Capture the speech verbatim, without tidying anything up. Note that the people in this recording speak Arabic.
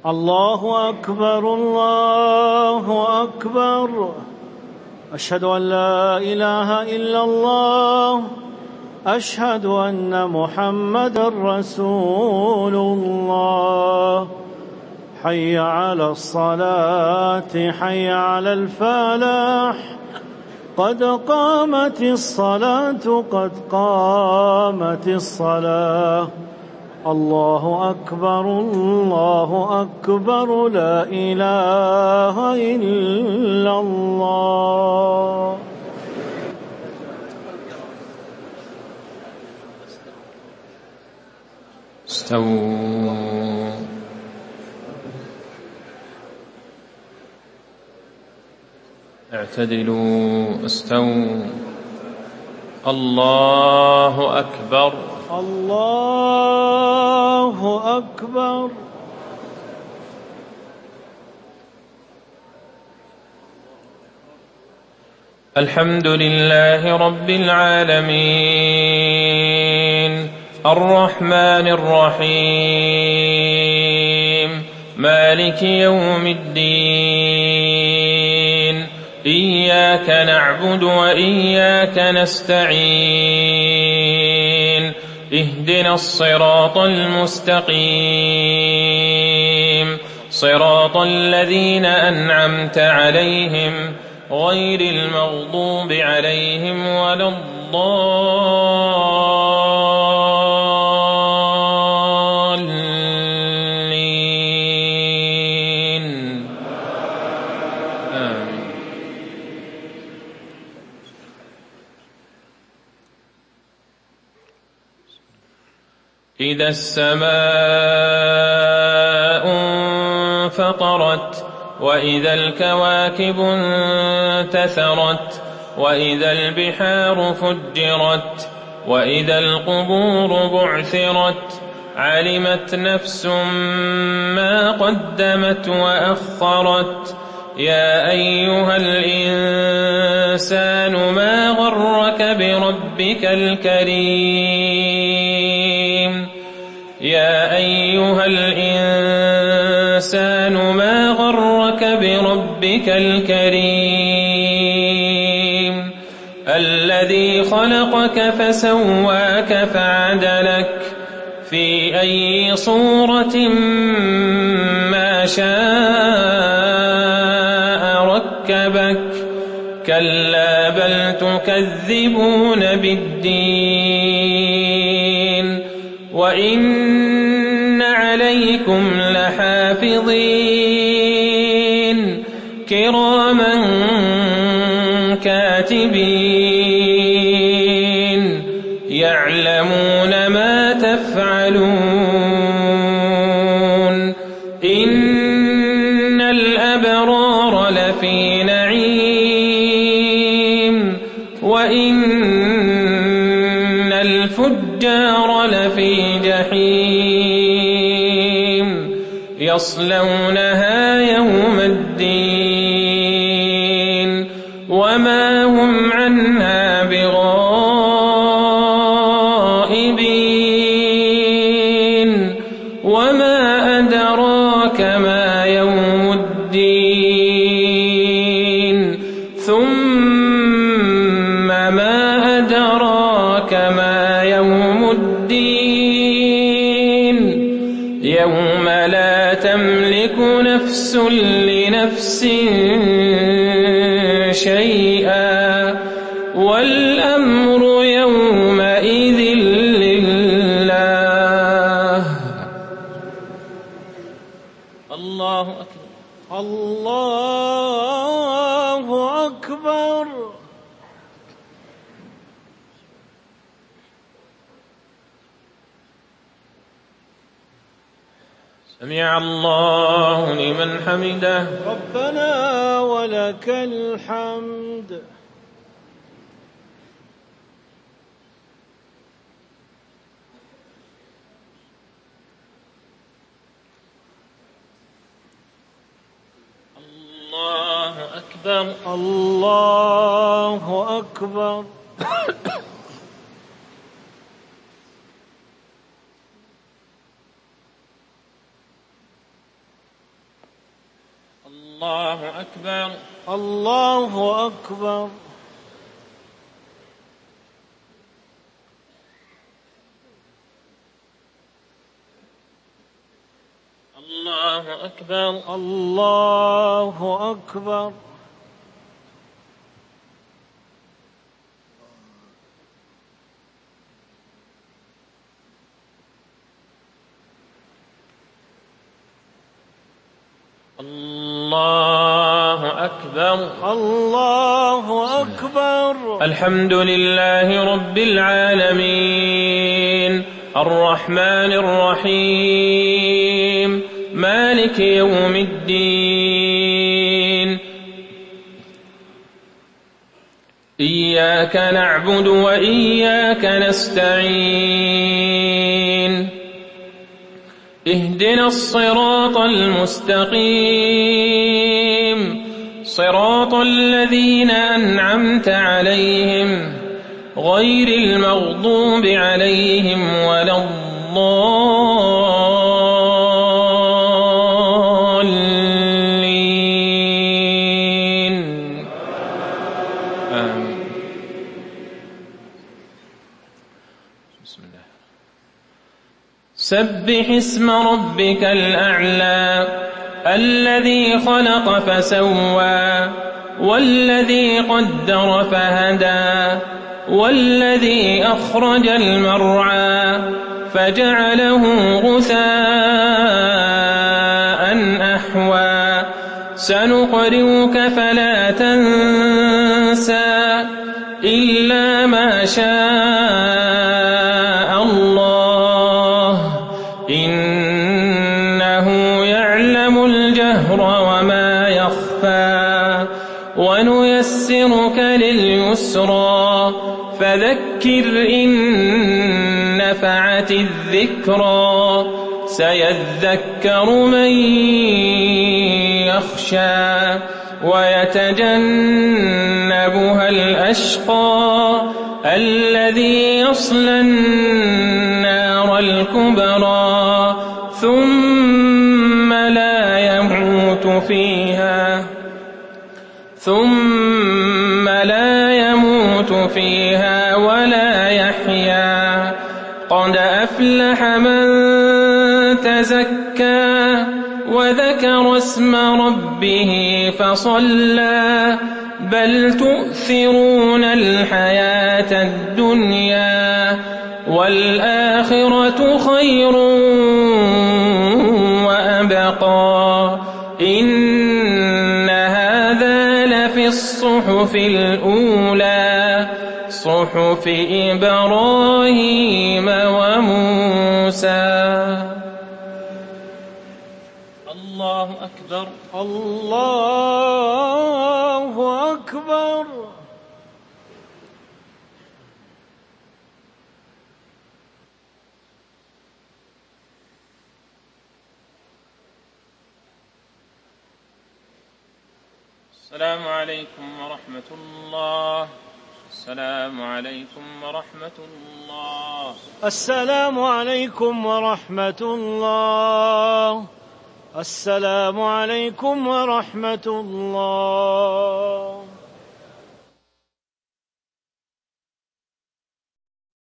الله أكبر الله أكبر. أشهد أن لا إله إلا الله. أشهد أن محمدًا رسول الله. حي على الصلاة حي على الفلاح. قد قامت الصلاة قد قامت الصلاة. الله أكبر الله أكبر. لا إله إلا الله. استووا. اعتدلوا. استووا. الله أكبر الله أكبر. الحمد لله رب العالمين الرحمن الرحيم مالك يوم الدين. إياك نعبد وإياك نستعين. اهدنا الصراط المستقيم صراط الذين أنعمت عليهم غير المغضوب عليهم ولا الضالين. آمين. إذا السماء انفطرت وإذا الكواكب انتثرت وإذا البحار فجرت وإذا القبور بعثرت علمت نفس ما قدمت وأخرت. يا أيها الإنسان ما غرك بربك الكريم. يا أيها الإنسان ما غرك بربك الكريم الذي خلقك فسواك فعدلك في أي صورة ما شاء ركبك. كلا بل تكذبون بالدين وإن عليكم لحافظين كراما كاتبين يعلمون ما تفعلون. إن الأبرار لفي نعيم وإن الفجار لفي جحيم يصلونها يوم الدين وما هم عنها بغائبين. وما أدراك ما يوم الدين ثم ما أدراك ما يوم الدين يوم لا تملك نفس لنفس شيئا والأمر يومئذ لله. الله أكبر الله أكبر. سمع الله لمن حمده. ربنا ولك الحمد. الله أكبر الله أكبر. الله أكبر. الله أكبر. الله أكبر. الله أكبر. الله أكبر. الله أكبر. الحمد لله رب العالمين الرحمن الرحيم مالك يوم الدين إياك نعبد وإياك نستعين اهدنا الصراط المستقيم صراط الذين أنعمت عليهم غير المغضوب عليهم ولا الضالين آمين. بسم الله. سبح اسم ربك الأعلى الذي خلق فسوى والذي قدر فهدى والذي أخرج المرعى فجعله غثاء أحوى سنقرئك فلا تنسى إلا ما شاء الله إنه يعلم الجهر وما يخفى ونيسرك لليسرى فذكر إن نفعت الذكرى سيذكر من يخشى ويتجنبها الأشقى الذي يصلى النار الكبرى ثم لا يموت فيها ثم لا يموت فيها ولا يحيا قد أفلح من تزكى وذكر اسم ربه فصلى بل تؤثرون الحياة الدنيا والآخرة خير وأبقى إن هذا لفي الصحف الأولى صحف إبراهيم وموسى. الله أكبر. الله أكبر. السلام عليكم ورحمة الله. السلام عليكم ورحمة الله. السلام عليكم ورحمة الله. السلام عليكم ورحمة الله.